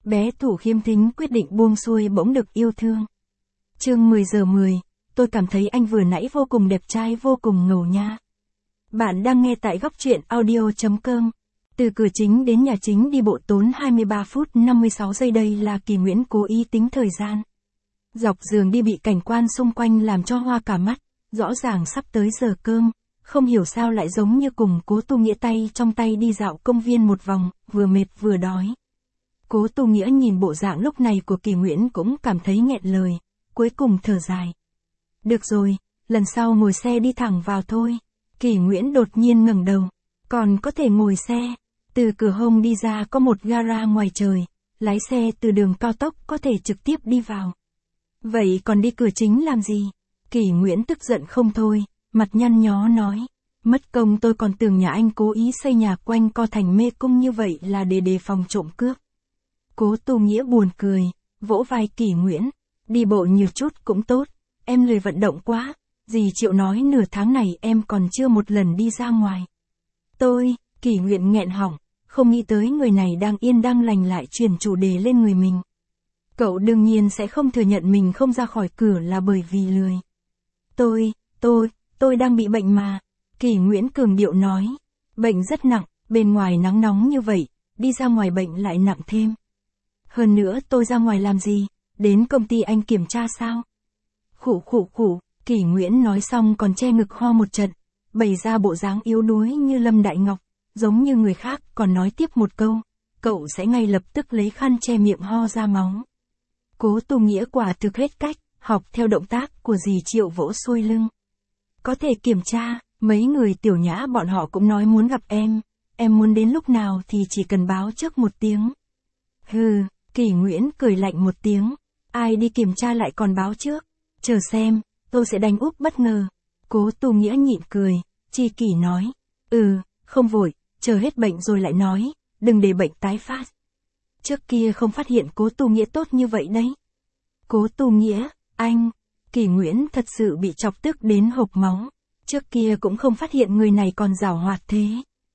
Bé Thủ khiêm thính quyết định buông xuôi bỗng được yêu thương. Chương 10 giờ 10, tôi cảm thấy anh vừa nãy vô cùng đẹp trai, vô cùng ngầu nha. Bạn đang nghe tại góc truyện audio.com. Từ cửa chính đến nhà chính đi bộ tốn 23 phút 56 giây, đây là Kỳ Nguyễn cố ý tính thời gian. Dọc đường đi bị cảnh quan xung quanh làm cho hoa cả mắt, rõ ràng sắp tới giờ cơm, không hiểu sao lại giống như cùng Cố Tu Nghĩa tay trong tay đi dạo công viên một vòng, vừa mệt vừa đói. Cố Tu Nghĩa nhìn bộ dạng lúc này của Kỳ Nguyễn cũng cảm thấy nghẹn lời, cuối cùng thở dài. Được rồi, lần sau ngồi xe đi thẳng vào thôi. Kỳ Nguyễn đột nhiên ngẩng đầu, còn có thể ngồi xe. Từ cửa hông đi ra có một gara ngoài trời, lái xe từ đường cao tốc có thể trực tiếp đi vào. Vậy còn đi cửa chính làm gì? Kỳ Nguyễn tức giận không thôi, mặt nhăn nhó nói. Mất công tôi còn tưởng nhà anh cố ý xây nhà quanh co thành mê cung như vậy là để đề phòng trộm cướp. Cố Tu Nghĩa buồn cười, vỗ vai Kỳ Nguyễn. Đi bộ nhiều chút cũng tốt, em lười vận động quá. Dì Triệu nói nửa tháng này em còn chưa một lần đi ra ngoài. Kỳ Nguyễn nghẹn họng, không nghĩ tới người này đang yên đang lành lại chuyển chủ đề lên người mình. Cậu đương nhiên sẽ không thừa nhận mình không ra khỏi cửa là bởi vì lười. Tôi đang bị bệnh mà. Kỳ Nguyễn cường điệu nói. Bệnh rất nặng, bên ngoài nắng nóng như vậy, đi ra ngoài bệnh lại nặng thêm. Hơn nữa tôi ra ngoài làm gì, đến công ty anh kiểm tra sao? Khụ, Kỳ Nguyễn nói xong còn che ngực ho một trận, bày ra bộ dáng yếu đuối như Lâm Đại Ngọc, giống như người khác còn nói tiếp một câu, cậu sẽ ngay lập tức lấy khăn che miệng ho ra máu. Cố Tu Nghĩa quả thực hết cách, học theo động tác của dì Triệu vỗ xuôi lưng. Có thể kiểm tra, mấy người tiểu nhã bọn họ cũng nói muốn gặp em muốn đến lúc nào thì chỉ cần báo trước một tiếng. Hừ, Kỳ Nguyễn cười lạnh một tiếng, ai đi kiểm tra lại còn báo trước, chờ xem, tôi sẽ đánh úp bất ngờ. Cố Tu Nghĩa nhịn cười, chi kỷ nói, không vội, chờ hết bệnh rồi lại nói, đừng để bệnh tái phát. Trước kia không phát hiện Cố Tu Nghĩa tốt như vậy đấy. Cố Tu Nghĩa, anh, Kỳ Nguyễn thật sự bị chọc tức đến hộc máu, trước kia cũng không phát hiện người này còn giảo hoạt thế.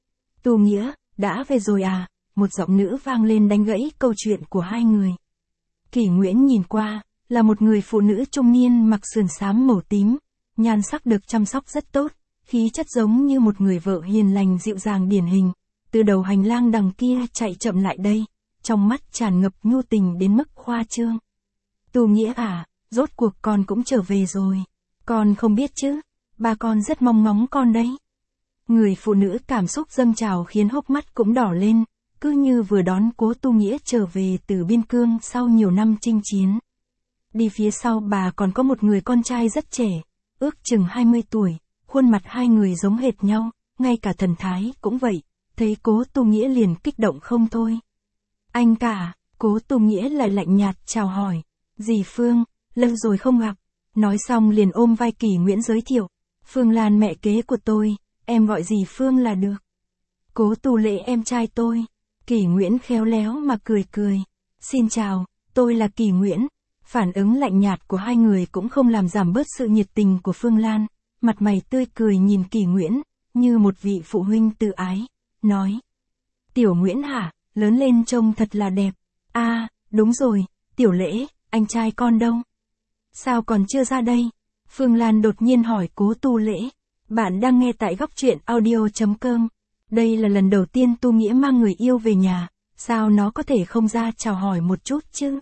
Tu Nghĩa, đã về rồi à? Một giọng nữ vang lên đánh gãy câu chuyện của hai người. Kỳ Nguyễn nhìn qua, là một người phụ nữ trung niên mặc sườn xám màu tím, nhan sắc được chăm sóc rất tốt, khí chất giống như một người vợ hiền lành dịu dàng điển hình, từ đầu hành lang đằng kia chạy chậm lại đây, trong mắt tràn ngập nhu tình đến mức khoa trương. Tu Nghĩa à, rốt cuộc con cũng trở về rồi, con không biết chứ, ba con rất mong ngóng con đấy. Người phụ nữ cảm xúc dâng trào khiến hốc mắt cũng đỏ lên, cứ như vừa đón Cố Tu Nghĩa trở về từ biên cương sau nhiều năm chinh chiến. Đi phía sau bà còn có một người con trai rất trẻ, ước chừng 20 tuổi, khuôn mặt hai người giống hệt nhau, ngay cả thần thái cũng vậy, thấy Cố Tu Nghĩa liền kích động không thôi. Anh cả, Cố Tu Nghĩa lại lạnh nhạt chào hỏi, dì Phương, lâu rồi không gặp, nói xong liền ôm vai Kỳ Nguyễn giới thiệu, Phương Lan mẹ kế của tôi, em gọi dì Phương là được. Cố Tu Lễ em trai tôi. Kỳ Nguyễn khéo léo mà cười. Xin chào, tôi là Kỳ Nguyễn. Phản ứng lạnh nhạt của hai người cũng không làm giảm bớt sự nhiệt tình của Phương Lan, mặt mày tươi cười nhìn Kỳ Nguyễn, như một vị phụ huynh từ ái, nói. Tiểu Nguyễn hả, lớn lên trông thật là đẹp. À, đúng rồi, Tiểu Lễ, anh trai con đâu? Sao còn chưa ra đây? Phương Lan đột nhiên hỏi Cố Tu Lễ. Bạn đang nghe tại góc truyện audio.com. Đây là lần đầu tiên Tu Nghĩa mang người yêu về nhà, sao nó có thể không ra chào hỏi một chút chứ?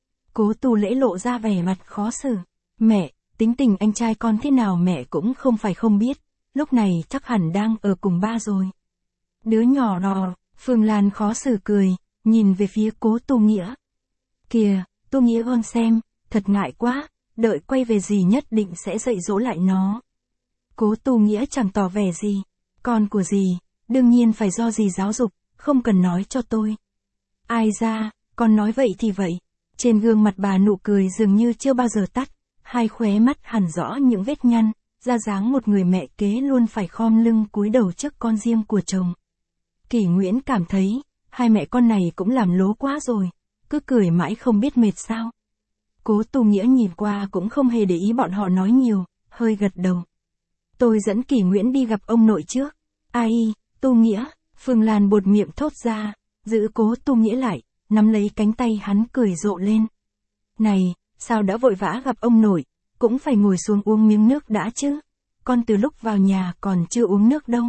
Cố Tu Lễ lộ ra vẻ mặt khó xử. Mẹ, tính tình anh trai con thế nào mẹ cũng không phải không biết, lúc này chắc hẳn đang ở cùng ba rồi. Đứa nhỏ nọ, Phương Lan khó xử cười, nhìn về phía Cố Tu Nghĩa. Kìa, Tu Nghĩa con xem, thật ngại quá, đợi quay về dì nhất định sẽ dạy dỗ lại nó. Cố Tu Nghĩa chẳng tỏ vẻ gì, con của dì, đương nhiên phải do dì giáo dục, không cần nói cho tôi. Ai ra, con nói vậy thì vậy. Trên gương mặt bà nụ cười dường như chưa bao giờ tắt, hai khóe mắt hằn rõ những vết nhăn, ra dáng một người mẹ kế luôn phải khom lưng cúi đầu trước con riêng của chồng. Kỳ Nguyễn cảm thấy, hai mẹ con này cũng làm lố quá rồi, cứ cười mãi không biết mệt sao. Cố Tu Nghĩa nhìn qua cũng không hề để ý bọn họ nói nhiều, hơi gật đầu. Tôi dẫn Kỳ Nguyễn đi gặp ông nội trước. Ai, Tu Nghĩa, Phương Lan buột miệng thốt ra, giữ Cố Tu Nghĩa lại, nắm lấy cánh tay hắn cười rộ lên. Này, sao đã vội vã gặp ông nội, cũng phải ngồi xuống uống miếng nước đã chứ. Con từ lúc vào nhà còn chưa uống nước đâu.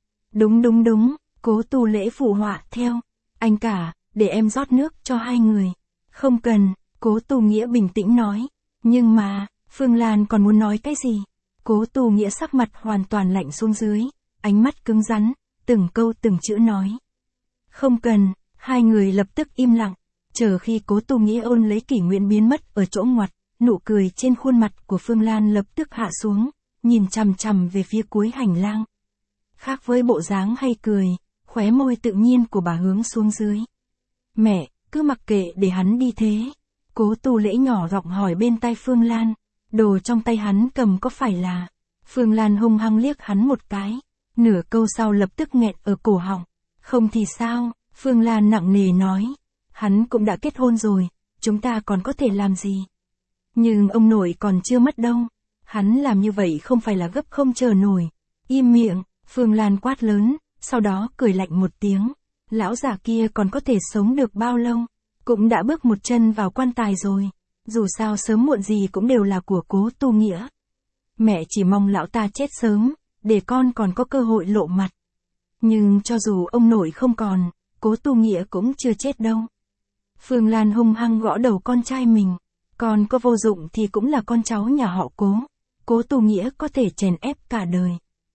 Đúng, Cố Tu Lễ phụ họa theo. Anh cả, để em rót nước cho hai người. Không cần, Cố Tu Nghĩa bình tĩnh nói. Nhưng mà, Phương Lan còn muốn nói cái gì? Cố Tu Nghĩa sắc mặt hoàn toàn lạnh xuống dưới, ánh mắt cứng rắn, từng câu từng chữ nói. Không cần, hai người lập tức im lặng, chờ khi Cố Tu Nghĩa ôn lấy Kỷ Nguyễn biến mất ở chỗ ngoặt, nụ cười trên khuôn mặt của Phương Lan lập tức hạ xuống, nhìn chằm chằm về phía cuối hành lang. Khác với bộ dáng hay cười, khóe môi tự nhiên của bà hướng xuống dưới. Mẹ, cứ mặc kệ để hắn đi thế. Cố Tu Lễ nhỏ giọng hỏi bên tai Phương Lan, đồ trong tay hắn cầm có phải là... Phương Lan hung hăng liếc hắn một cái, nửa câu sau lập tức nghẹn ở cổ họng. Không thì sao, Phương Lan nặng nề nói, hắn cũng đã kết hôn rồi, chúng ta còn có thể làm gì? Nhưng ông nội còn chưa mất đâu, hắn làm như vậy không phải là gấp không chờ nổi. Im miệng, Phương Lan quát lớn, sau đó cười lạnh một tiếng, lão già kia còn có thể sống được bao lâu? Cũng đã bước một chân vào quan tài rồi, dù sao sớm muộn gì cũng đều là của Cố Tu Nghĩa. Mẹ chỉ mong lão ta chết sớm, để con còn có cơ hội lộ mặt. Nhưng cho dù ông nội không còn, Cố Tu Nghĩa cũng chưa chết đâu. Phương Lan hung hăng gõ đầu con trai mình, con có vô dụng thì cũng là con cháu nhà họ Cố. Cố Tu Nghĩa có thể chèn ép cả đời.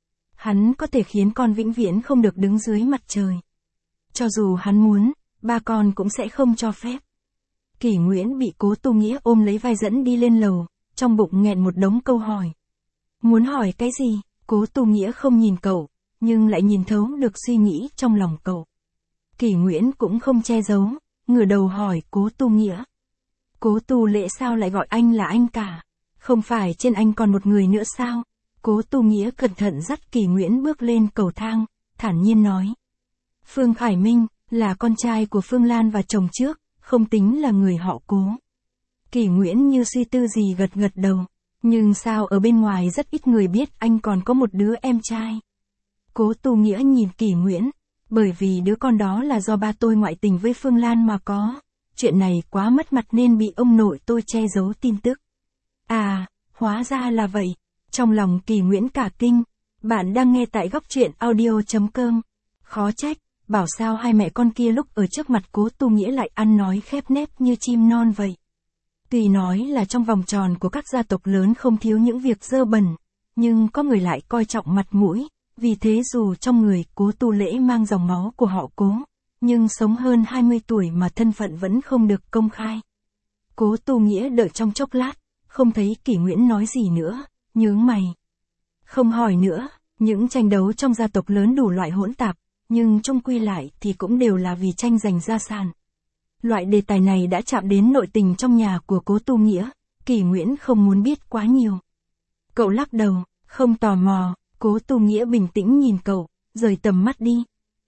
Hắn có thể khiến con vĩnh viễn không được đứng dưới mặt trời. Cho dù hắn muốn, ba con cũng sẽ không cho phép. Kỷ Nguyễn bị Cố Tu Nghĩa ôm lấy vai dẫn đi lên lầu, trong bụng nghẹn một đống câu hỏi. Muốn hỏi cái gì? Cố Tu Nghĩa không nhìn cậu, nhưng lại nhìn thấu được suy nghĩ trong lòng cậu. Kỷ Nguyễn cũng không che giấu, ngửa đầu hỏi Cố Tu Nghĩa. Cố Tu Lễ sao lại gọi anh là anh cả? Không phải trên anh còn một người nữa sao? Cố Tu Nghĩa cẩn thận dắt Kỷ Nguyễn bước lên cầu thang, thản nhiên nói. Phương Khải Minh, là con trai của Phương Lan và chồng trước, không tính là người họ Cố. Kỷ Nguyễn như suy tư gì gật gật đầu, nhưng sao ở bên ngoài rất ít người biết anh còn có một đứa em trai. Cố Tu Nghĩa nhìn Kỷ Nguyễn, bởi vì đứa con đó là do ba tôi ngoại tình với Phương Lan mà có. Chuyện này quá mất mặt nên bị ông nội tôi che giấu tin tức. À, hóa ra là vậy. Trong lòng Kỷ Nguyễn cả kinh. Bạn đang nghe tại Góc Truyện Audio.com. Khó trách, bảo sao hai mẹ con kia lúc ở trước mặt Cố Tu Nghĩa lại ăn nói khép nép như chim non vậy. Tuy nói là trong vòng tròn của các gia tộc lớn không thiếu những việc dơ bẩn, nhưng có người lại coi trọng mặt mũi, vì thế dù trong người Cố Tu Lễ mang dòng máu của họ Cố, nhưng sống hơn 20 tuổi mà thân phận vẫn không được công khai. Cố Tu Nghĩa đợi trong chốc lát, không thấy Kỷ Nguyễn nói gì nữa, nhướng mày. Không hỏi nữa, những tranh đấu trong gia tộc lớn đủ loại hỗn tạp, nhưng chung quy lại thì cũng đều là vì tranh giành gia sản. Loại đề tài này đã chạm đến nội tình trong nhà của Cố Tu Nghĩa, Kỷ Nguyễn không muốn biết quá nhiều. Cậu lắc đầu, không tò mò, Cố Tu Nghĩa bình tĩnh nhìn cậu, rời tầm mắt đi.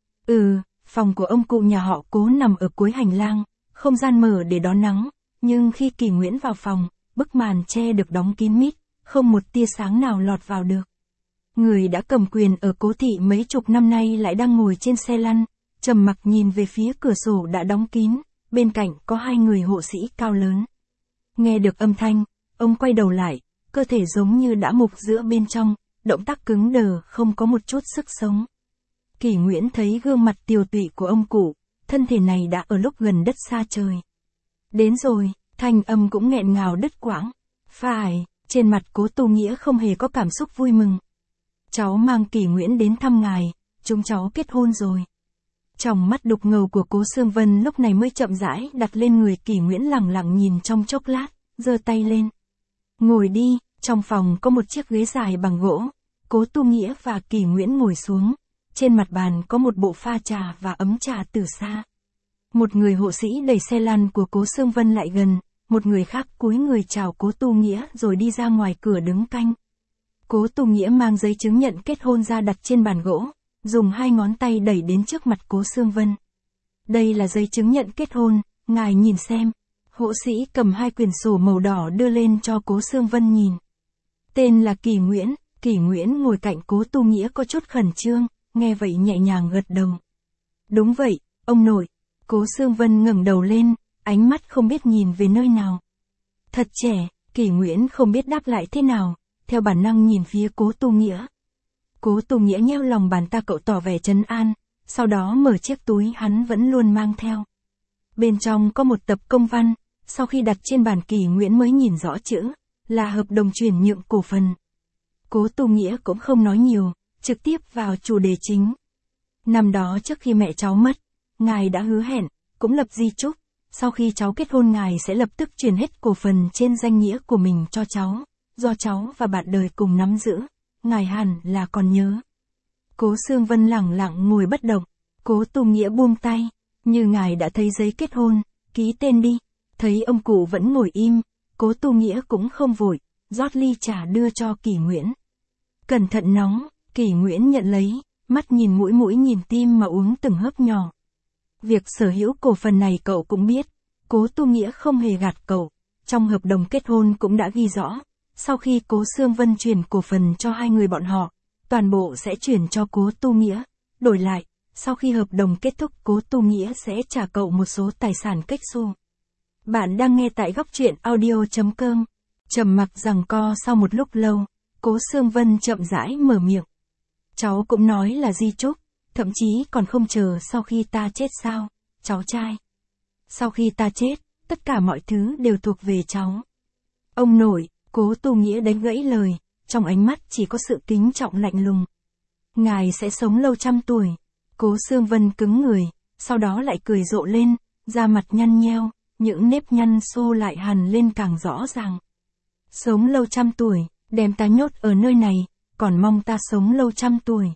Phòng của ông cụ nhà họ Cố nằm ở cuối hành lang, không gian mở để đón nắng, nhưng khi Kỷ Nguyễn vào phòng, bức màn che được đóng kín mít, không một tia sáng nào lọt vào được. Người đã cầm quyền ở Cố thị mấy chục năm nay lại đang ngồi trên xe lăn, trầm mặc nhìn về phía cửa sổ đã đóng kín, bên cạnh có hai người hộ sĩ cao lớn. Nghe được âm thanh, ông quay đầu lại, cơ thể giống như đã mục giữa bên trong, động tác cứng đờ không có một chút sức sống. Kỷ Nguyễn thấy gương mặt tiều tụy của ông cụ, thân thể này đã ở lúc gần đất xa trời. Đến rồi, thanh âm cũng nghẹn ngào đứt quãng. Phải, trên mặt Cố Tu Nghĩa không hề có cảm xúc vui mừng. Cháu mang Kỷ Nguyễn đến thăm ngài, chúng cháu kết hôn rồi. Trong mắt đục ngầu của Cố Sương Vân lúc này mới chậm rãi đặt lên người Kỷ Nguyễn, lẳng lặng nhìn trong chốc lát, giơ tay lên. Ngồi đi, trong phòng có một chiếc ghế dài bằng gỗ. Cố Tu Nghĩa và Kỷ Nguyễn ngồi xuống. Trên mặt bàn có một bộ pha trà và ấm trà từ xa. Một người hộ sĩ đẩy xe lăn của Cố Sương Vân lại gần, một người khác cúi người chào Cố Tu Nghĩa rồi đi ra ngoài cửa đứng canh. Cố Tu Nghĩa mang giấy chứng nhận kết hôn ra đặt trên bàn gỗ, dùng hai ngón tay đẩy đến trước mặt Cố Sương Vân. Đây là giấy chứng nhận kết hôn, ngài nhìn xem. Hộ sĩ cầm hai quyển sổ màu đỏ đưa lên cho Cố Sương Vân nhìn. Tên là Kỷ Nguyễn. Kỷ Nguyễn ngồi cạnh Cố Tu Nghĩa có chút khẩn trương, nghe vậy nhẹ nhàng gật đầu. Đúng vậy, ông nội. Cố Sương Vân ngẩng đầu lên, ánh mắt không biết nhìn về nơi nào. Thật trẻ, Kỷ Nguyễn không biết đáp lại thế nào, theo bản năng nhìn phía Cố Tu Nghĩa. Cố Tu Nghĩa nheo lòng bàn ta cậu tỏ vẻ trấn an, sau đó mở chiếc túi hắn vẫn luôn mang theo. Bên trong có một tập công văn, sau khi đặt trên bàn Kỷ Nguyễn mới nhìn rõ chữ, là hợp đồng chuyển nhượng cổ phần. Cố Tu Nghĩa cũng không nói nhiều, trực tiếp vào chủ đề chính. Năm đó trước khi mẹ cháu mất, ngài đã hứa hẹn, cũng lập di chúc, sau khi cháu kết hôn ngài sẽ lập tức chuyển hết cổ phần trên danh nghĩa của mình cho cháu, do cháu và bạn đời cùng nắm giữ, ngài hẳn là còn nhớ. Cố Sương Vân lẳng lặng ngồi bất động, Cố Tu Nghĩa buông tay, như ngài đã thấy giấy kết hôn, ký tên đi. Thấy ông cụ vẫn ngồi im, Cố Tu Nghĩa cũng không vội, rót ly trà đưa cho Kỷ Nguyễn. Cẩn thận nóng, Kỷ Nguyễn nhận lấy, mắt nhìn mũi nhìn tim mà uống từng hớp nhỏ. Việc sở hữu cổ phần này cậu cũng biết, Cố Tu Nghĩa không hề gạt cậu, trong hợp đồng kết hôn cũng đã ghi rõ, sau khi Cố Sương Vân chuyển cổ phần cho hai người bọn họ, toàn bộ sẽ chuyển cho Cố Tu Nghĩa, đổi lại, sau khi hợp đồng kết thúc Cố Tu Nghĩa sẽ trả cậu một số tài sản cách xù. Bạn đang nghe tại góc truyện audio.com. Trầm mặc giằng co sau một lúc lâu, Cố Sương Vân chậm rãi mở miệng. Cháu cũng nói là di chúc, thậm chí còn không chờ sau khi ta chết sao, cháu trai. Sau khi ta chết, tất cả mọi thứ đều thuộc về cháu. Ông nội, Cố Tu Nghĩa đánh gãy lời, trong ánh mắt chỉ có sự kính trọng lạnh lùng. Ngài sẽ sống lâu trăm tuổi. Cố Sương Vân cứng người, sau đó lại cười rộ lên, da mặt nhăn nheo, những nếp nhăn xô lại hằn lên càng rõ ràng. Sống lâu trăm tuổi, đem ta nhốt ở nơi này, còn mong ta sống lâu trăm tuổi.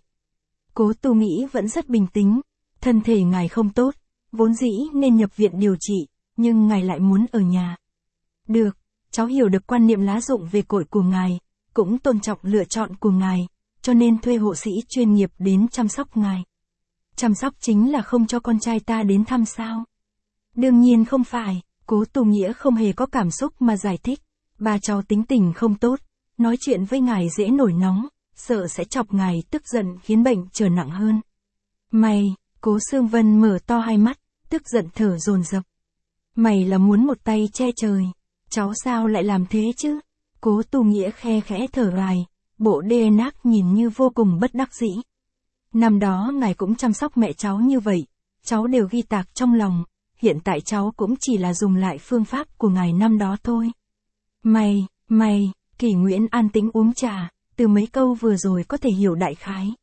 Cố Tu Nghĩa vẫn rất bình tĩnh, thân thể ngài không tốt, vốn dĩ nên nhập viện điều trị, nhưng ngài lại muốn ở nhà. Được, cháu hiểu được quan niệm lá dụng về cội của ngài, cũng tôn trọng lựa chọn của ngài, cho nên thuê hộ sĩ chuyên nghiệp đến chăm sóc ngài. Chăm sóc chính là không cho con trai ta đến thăm sao? Đương nhiên không phải, Cố Tu Nghĩa không hề có cảm xúc mà giải thích, ba cháu tính tình không tốt, nói chuyện với ngài dễ nổi nóng, sợ sẽ chọc ngài tức giận khiến bệnh trở nặng hơn. Mày, Cố Sương Vân mở to hai mắt, tức giận thở dồn dập. Mày là muốn một tay che trời, cháu sao lại làm thế chứ? Cố Tu Nghĩa khe khẽ thở dài, bộ đê nát nhìn như vô cùng bất đắc dĩ. Năm đó ngài cũng chăm sóc mẹ cháu như vậy, cháu đều ghi tạc trong lòng, hiện tại cháu cũng chỉ là dùng lại phương pháp của ngài năm đó thôi. Mày, Kỷ Nguyễn an tĩnh uống trà, từ mấy câu vừa rồi có thể hiểu đại khái.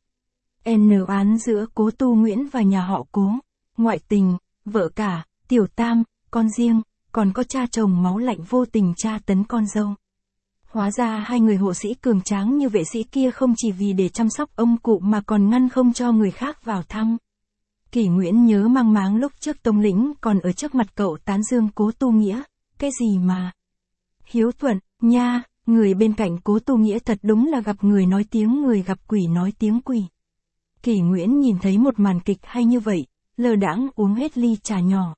Án giữa Cố Tu Nguyễn và nhà họ Cố, ngoại tình, vợ cả, tiểu tam, con riêng, còn có cha chồng máu lạnh vô tình tra tấn con dâu. Hóa ra hai người hộ sĩ cường tráng như vệ sĩ kia không chỉ vì để chăm sóc ông cụ mà còn ngăn không cho người khác vào thăm. Kỷ Nguyễn nhớ mang máng lúc trước Tông Lĩnh còn ở trước mặt cậu tán dương Cố Tu Nghĩa, cái gì mà hiếu thuận, nha, người bên cạnh Cố Tu Nghĩa thật đúng là gặp người nói tiếng người gặp quỷ nói tiếng quỷ. Kỷ Nguyễn nhìn thấy một màn kịch hay như vậy, lơ đãng uống hết ly trà nhỏ.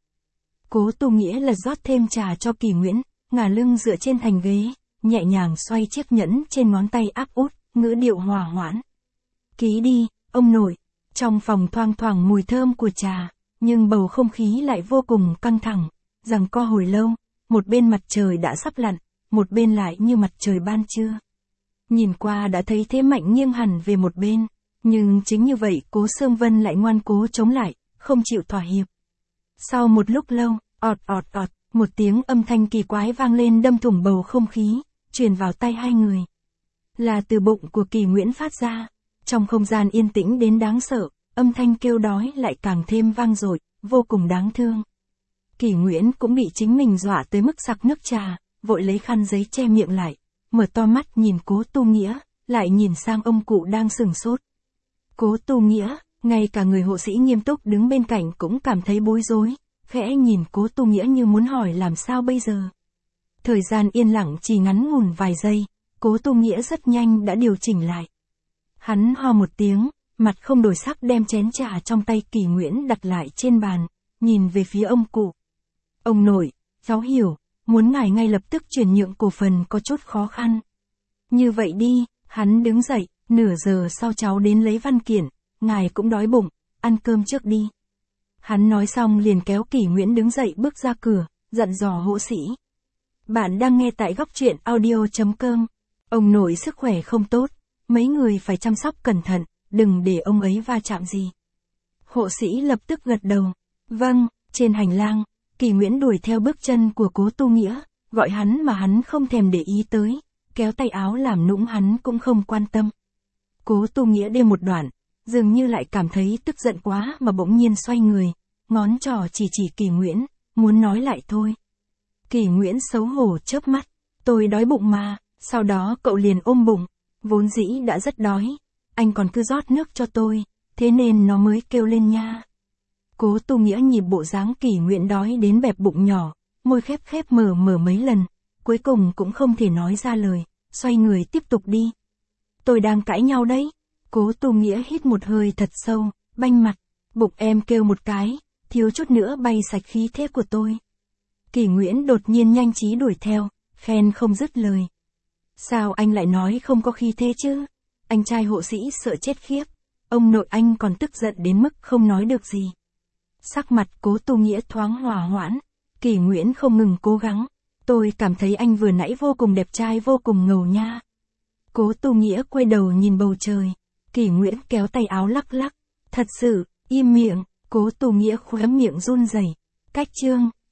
Cố Tu Nghĩa lật rót thêm trà cho Kỷ Nguyễn, ngả lưng dựa trên thành ghế, nhẹ nhàng xoay chiếc nhẫn trên ngón tay áp út, ngữ điệu hòa hoãn. Ký đi, ông nội. Trong phòng thoang thoảng mùi thơm của trà, nhưng bầu không khí lại vô cùng căng thẳng, giằng co hồi lâu, một bên mặt trời đã sắp lặn, một bên lại như mặt trời ban trưa. Nhìn qua đã thấy thế Mạnh nghiêng hẳn về một bên, nhưng chính như vậy Cố Sương Vân lại ngoan cố chống lại, không chịu thỏa hiệp. Sau một lúc lâu, ọt, một tiếng âm thanh kỳ quái vang lên đâm thủng bầu không khí, truyền vào tai hai người. Là từ bụng của Kỷ Nguyễn phát ra. Trong không gian yên tĩnh đến đáng sợ, âm thanh kêu đói lại càng thêm vang dội, vô cùng đáng thương. Kỷ Nguyễn cũng bị chính mình dọa tới mức sặc nước trà, vội lấy khăn giấy che miệng lại, mở to mắt nhìn Cố Tu Nghĩa, lại nhìn sang ông cụ đang sửng sốt. Cố Tu Nghĩa, ngay cả người hộ sĩ nghiêm túc đứng bên cạnh cũng cảm thấy bối rối, khẽ nhìn Cố Tu Nghĩa như muốn hỏi làm sao bây giờ. Thời gian yên lặng chỉ ngắn ngủn vài giây, Cố Tu Nghĩa rất nhanh đã điều chỉnh lại. Hắn ho một tiếng, mặt không đổi sắc đem chén trà trong tay Kỷ Nguyễn đặt lại trên bàn, nhìn về phía ông cụ. Ông nội, cháu hiểu, muốn ngài ngay lập tức chuyển nhượng cổ phần có chút khó khăn. Như vậy đi, hắn đứng dậy, nửa giờ sau cháu đến lấy văn kiện, ngài cũng đói bụng, ăn cơm trước đi. Hắn nói xong liền kéo Kỷ Nguyễn đứng dậy bước ra cửa, dặn dò hộ sĩ. Bạn đang nghe tại góc truyện audio.com. Ông nội sức khỏe không tốt, mấy người phải chăm sóc cẩn thận, đừng để ông ấy va chạm gì. Hộ sĩ lập tức gật đầu. Vâng, trên hành lang, Kỷ Nguyễn đuổi theo bước chân của Cố Tu Nghĩa, gọi hắn mà hắn không thèm để ý tới, kéo tay áo làm nũng hắn cũng không quan tâm. Cố Tu Nghĩa đi một đoạn, dường như lại cảm thấy tức giận quá mà bỗng nhiên xoay người, ngón trỏ chỉ Kỷ Nguyễn, muốn nói lại thôi. Kỷ Nguyễn xấu hổ chớp mắt, tôi đói bụng mà, sau đó cậu liền ôm bụng, vốn dĩ đã rất đói, anh còn cứ rót nước cho tôi, thế nên nó mới kêu lên nha. Cố Tu Nghĩa nhìn bộ dáng Kỷ Nguyễn đói đến bẹp bụng nhỏ, môi khép khép mở mở mấy lần, cuối cùng cũng không thể nói ra lời, xoay người tiếp tục đi. Tôi đang cãi nhau đấy. Cố Tu Nghĩa hít một hơi thật sâu, banh mặt, bụng em kêu một cái, thiếu chút nữa bay sạch khí thế của tôi. Kỷ Nguyễn đột nhiên nhanh trí đuổi theo, khen không dứt lời. Sao anh lại nói không có khí thế chứ? Anh trai hộ sĩ sợ chết khiếp, ông nội anh còn tức giận đến mức không nói được gì. Sắc mặt Cố Tu Nghĩa thoáng hòa hoãn, Kỷ Nguyễn không ngừng cố gắng, tôi cảm thấy anh vừa nãy vô cùng đẹp trai vô cùng ngầu nha. Cố Tu Nghĩa quay đầu nhìn bầu trời, Kỷ Nguyễn kéo tay áo lắc lắc, thật sự, im miệng, Cố Tu Nghĩa khóe miệng run rẩy. Cách chương